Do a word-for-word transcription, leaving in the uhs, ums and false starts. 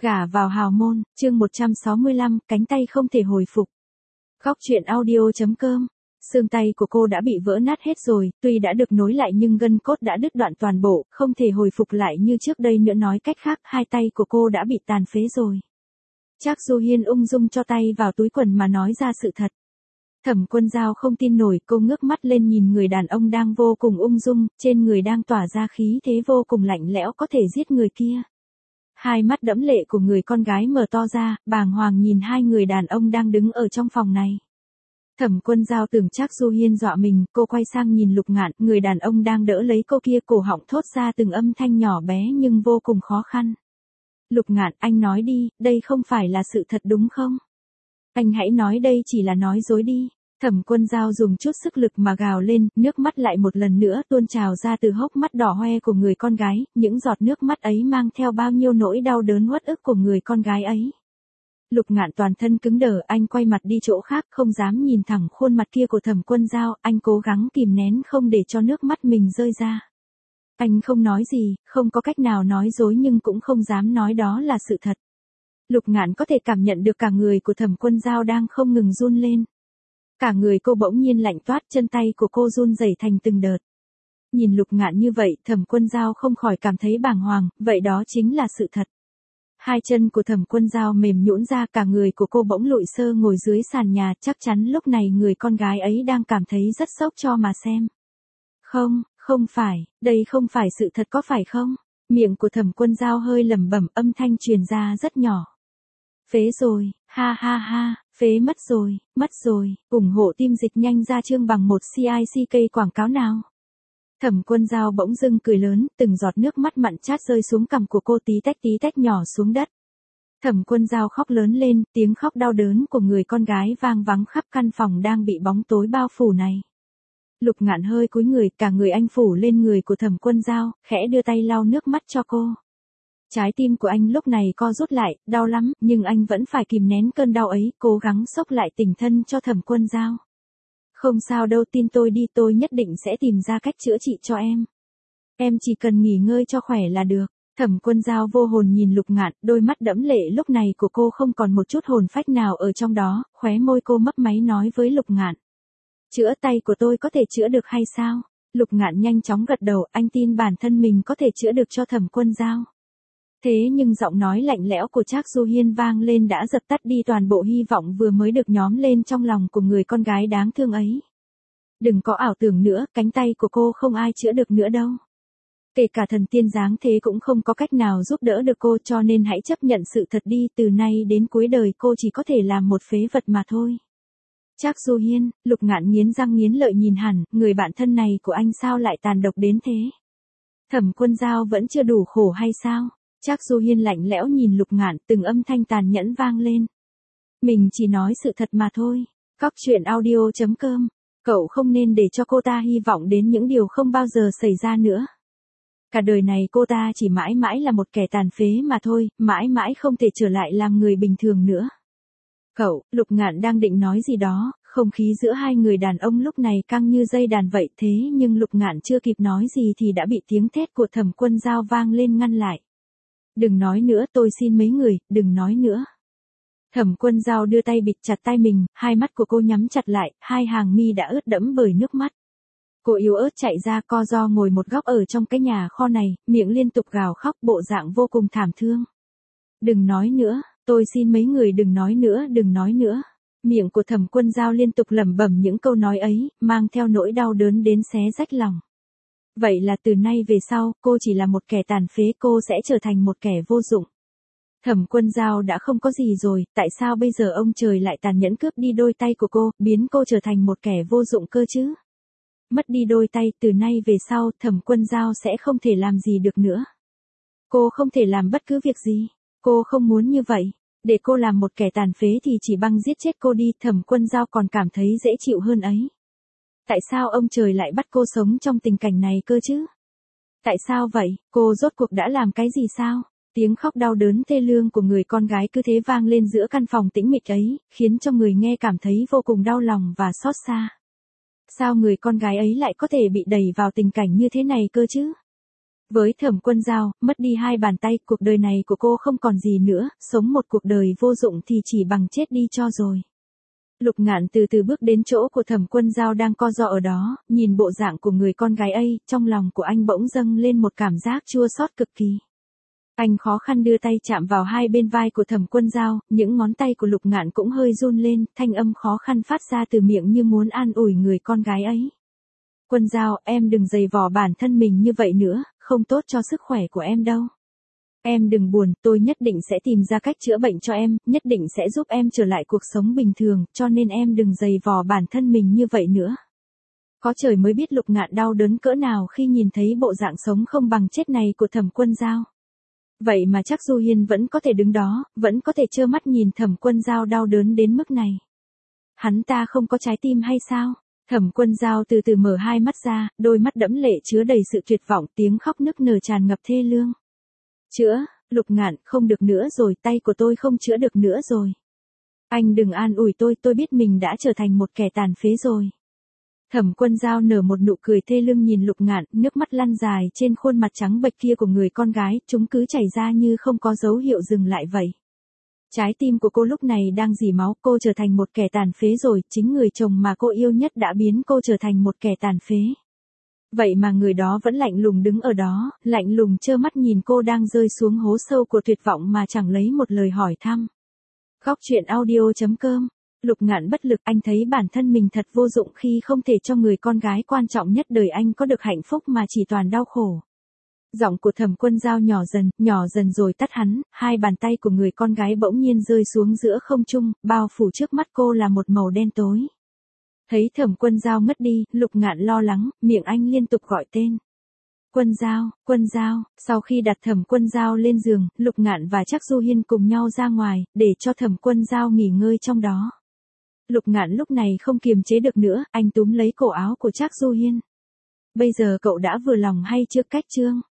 Gả vào hào môn, chương một trăm sáu mươi lăm, cánh tay không thể hồi phục. Góc truyện audio.com. Xương tay của cô đã bị vỡ nát hết rồi, tuy đã được nối lại nhưng gân cốt đã đứt đoạn toàn bộ, không thể hồi phục lại như trước đây nữa, nói cách khác, hai tay của cô đã bị tàn phế rồi. Trác Du Hiên ung dung cho tay vào túi quần mà nói ra sự thật. Thẩm Quân Dao không tin nổi, cô ngước mắt lên nhìn người đàn ông đang vô cùng ung dung, trên người đang tỏa ra khí thế vô cùng lạnh lẽo có thể giết người kia. Hai mắt đẫm lệ của người con gái mở to ra, bàng hoàng nhìn hai người đàn ông đang đứng ở trong phòng này. Thẩm Quân Dao tưởng Trác Du Hiên dọa mình, cô quay sang nhìn Lục Ngạn, người đàn ông đang đỡ lấy cô kia, cổ họng thốt ra từng âm thanh nhỏ bé nhưng vô cùng khó khăn. Lục Ngạn, anh nói đi, đây không phải là sự thật đúng không? Anh hãy nói đây chỉ là nói dối đi. Thẩm Quân Dao dùng chút sức lực mà gào lên, nước mắt lại một lần nữa tuôn trào ra từ hốc mắt đỏ hoe của người con gái, những giọt nước mắt ấy mang theo bao nhiêu nỗi đau đớn uất ức của người con gái ấy. Lục Ngạn toàn thân cứng đờ, anh quay mặt đi chỗ khác, không dám nhìn thẳng khuôn mặt kia của Thẩm Quân Dao, anh cố gắng kìm nén không để cho nước mắt mình rơi ra. Anh không nói gì, không có cách nào nói dối nhưng cũng không dám nói đó là sự thật. Lục Ngạn có thể cảm nhận được cả người của Thẩm Quân Dao đang không ngừng run lên. Cả người cô bỗng nhiên lạnh toát, chân tay của cô run rẩy thành từng đợt. Nhìn Lục Ngạn như vậy, Thẩm Quân Dao không khỏi cảm thấy bàng hoàng, vậy đó chính là sự thật. Hai chân của Thẩm Quân Dao mềm nhũn ra, cả người của cô bỗng lụi sơ ngồi dưới sàn nhà, chắc chắn lúc này người con gái ấy đang cảm thấy rất sốc cho mà xem. Không, không phải, đây không phải sự thật có phải không? Miệng của Thẩm Quân Dao hơi lẩm bẩm, âm thanh truyền ra rất nhỏ. Phế rồi, ha ha ha, phế mất rồi, mất rồi, ủng hộ team Dịch Nhanh ra chương bằng một xê i xê ca quảng cáo nào. Thẩm Quân Dao bỗng dưng cười lớn, từng giọt nước mắt mặn chát rơi xuống cằm của cô tí tách tí tách nhỏ xuống đất. Thẩm Quân Dao khóc lớn lên, tiếng khóc đau đớn của người con gái vang vắng khắp căn phòng đang bị bóng tối bao phủ này. Lục Ngạn hơi cúi người, cả người anh phủ lên người của Thẩm Quân Dao, khẽ đưa tay lau nước mắt cho cô. Trái tim của anh lúc này co rút lại, đau lắm, nhưng anh vẫn phải kìm nén cơn đau ấy, cố gắng xốc lại tình thân cho Thẩm Quân Dao. Không sao đâu, tin tôi đi, tôi nhất định sẽ tìm ra cách chữa trị cho em. Em chỉ cần nghỉ ngơi cho khỏe là được. Thẩm Quân Dao vô hồn nhìn Lục Ngạn, đôi mắt đẫm lệ lúc này của cô không còn một chút hồn phách nào ở trong đó, khóe môi cô mấp máy nói với Lục Ngạn. Chữa tay của tôi có thể chữa được hay sao? Lục Ngạn nhanh chóng gật đầu, anh tin bản thân mình có thể chữa được cho Thẩm Quân Dao. Thế nhưng giọng nói lạnh lẽo của Trác Du Hiên vang lên đã dập tắt đi toàn bộ hy vọng vừa mới được nhóm lên trong lòng của người con gái đáng thương ấy. Đừng có ảo tưởng nữa, cánh tay của cô không ai chữa được nữa đâu. Kể cả thần tiên giáng thế cũng không có cách nào giúp đỡ được cô, cho nên hãy chấp nhận sự thật đi, từ nay đến cuối đời cô chỉ có thể làm một phế vật mà thôi. Trác Du Hiên, Lục Ngạn nghiến răng nghiến lợi nhìn hẳn, người bạn thân này của anh sao lại tàn độc đến thế? Thẩm Quân Dao vẫn chưa đủ khổ hay sao? Trác Du Hiên lạnh lẽo nhìn Lục Ngạn, từng âm thanh tàn nhẫn vang lên. Mình chỉ nói sự thật mà thôi. Góc truyện audio.com. Cậu không nên để cho cô ta hy vọng đến những điều không bao giờ xảy ra nữa. Cả đời này cô ta chỉ mãi mãi là một kẻ tàn phế mà thôi, mãi mãi không thể trở lại làm người bình thường nữa. Cậu, Lục Ngạn đang định nói gì đó, không khí giữa hai người đàn ông lúc này căng như dây đàn vậy, thế nhưng Lục Ngạn chưa kịp nói gì thì đã bị tiếng thét của Thẩm Quân Dao vang lên ngăn lại. Đừng nói nữa, tôi xin mấy người, đừng nói nữa. Thẩm Quân Dao đưa tay bịt chặt tay mình, hai mắt của cô nhắm chặt lại, hai hàng mi đã ướt đẫm bởi nước mắt. Cô yếu ớt chạy ra, co ro ngồi một góc ở trong cái nhà kho này, miệng liên tục gào khóc, bộ dạng vô cùng thảm thương. Đừng nói nữa, tôi xin mấy người đừng nói nữa, đừng nói nữa. Miệng của Thẩm Quân Dao liên tục lẩm bẩm những câu nói ấy, mang theo nỗi đau đớn đến xé rách lòng. Vậy là từ nay về sau, cô chỉ là một kẻ tàn phế, cô sẽ trở thành một kẻ vô dụng. Thẩm Quân Dao đã không có gì rồi, tại sao bây giờ ông trời lại tàn nhẫn cướp đi đôi tay của cô, biến cô trở thành một kẻ vô dụng cơ chứ? Mất đi đôi tay, từ nay về sau, Thẩm Quân Dao sẽ không thể làm gì được nữa. Cô không thể làm bất cứ việc gì. Cô không muốn như vậy. Để cô làm một kẻ tàn phế thì chỉ bằng giết chết cô đi, Thẩm Quân Dao còn cảm thấy dễ chịu hơn ấy. Tại sao ông trời lại bắt cô sống trong tình cảnh này cơ chứ? Tại sao vậy? Cô rốt cuộc đã làm cái gì sao? Tiếng khóc đau đớn thê lương của người con gái cứ thế vang lên giữa căn phòng tĩnh mịch ấy, khiến cho người nghe cảm thấy vô cùng đau lòng và xót xa. Sao người con gái ấy lại có thể bị đẩy vào tình cảnh như thế này cơ chứ? Với Thẩm Quân Dao, mất đi hai bàn tay, cuộc đời này của cô không còn gì nữa, sống một cuộc đời vô dụng thì chỉ bằng chết đi cho rồi. Lục Ngạn từ từ bước đến chỗ của Thẩm Quân Dao đang co ro ở đó, nhìn bộ dạng của người con gái ấy, trong lòng của anh bỗng dâng lên một cảm giác chua xót cực kỳ. Anh khó khăn đưa tay chạm vào hai bên vai của Thẩm Quân Dao, những ngón tay của Lục Ngạn cũng hơi run lên, thanh âm khó khăn phát ra từ miệng như muốn an ủi người con gái ấy. Quân Dao, em đừng dày vò bản thân mình như vậy nữa, không tốt cho sức khỏe của em đâu. Em đừng buồn, tôi nhất định sẽ tìm ra cách chữa bệnh cho em, nhất định sẽ giúp em trở lại cuộc sống bình thường, cho nên em đừng dày vò bản thân mình như vậy nữa. Có trời mới biết Lục Ngạn đau đớn cỡ nào khi nhìn thấy bộ dạng sống không bằng chết này của Thẩm Quân Dao. Vậy mà chắc Du Hiên vẫn có thể đứng đó, vẫn có thể trơ mắt nhìn Thẩm Quân Dao đau đớn đến mức này. Hắn ta không có trái tim hay sao? Thẩm Quân Dao từ từ mở hai mắt ra, đôi mắt đẫm lệ chứa đầy sự tuyệt vọng, tiếng khóc nức nở tràn ngập thê lương. Chữa, Lục Ngạn, không được nữa rồi, tay của tôi không chữa được nữa rồi. Anh đừng an ủi tôi, tôi biết mình đã trở thành một kẻ tàn phế rồi. Thẩm Quân Dao nở một nụ cười thê lương nhìn Lục Ngạn, nước mắt lăn dài trên khuôn mặt trắng bệch kia của người con gái, chúng cứ chảy ra như không có dấu hiệu dừng lại vậy. Trái tim của cô lúc này đang rỉ máu, cô trở thành một kẻ tàn phế rồi, chính người chồng mà cô yêu nhất đã biến cô trở thành một kẻ tàn phế. Vậy mà người đó vẫn lạnh lùng đứng ở đó, lạnh lùng trơ mắt nhìn cô đang rơi xuống hố sâu của tuyệt vọng mà chẳng lấy một lời hỏi thăm. Góc truyện audio chấm com. Lục Ngạn bất lực, anh thấy bản thân mình thật vô dụng khi không thể cho người con gái quan trọng nhất đời anh có được hạnh phúc mà chỉ toàn đau khổ. Giọng của Thẩm Quân Dao nhỏ dần, nhỏ dần rồi tắt hắn, hai bàn tay của người con gái bỗng nhiên rơi xuống giữa không trung, bao phủ trước mắt cô là một màu đen tối. Thấy Thẩm Quân Dao ngất đi, Lục Ngạn lo lắng, miệng anh liên tục gọi tên. Quân Dao, Quân Dao, sau khi đặt Thẩm Quân Dao lên giường, Lục Ngạn và Trác Du Hiên cùng nhau ra ngoài, để cho Thẩm Quân Dao nghỉ ngơi trong đó. Lục Ngạn lúc này không kiềm chế được nữa, anh túm lấy cổ áo của Trác Du Hiên. Bây giờ cậu đã vừa lòng hay chưa, Cách Trương?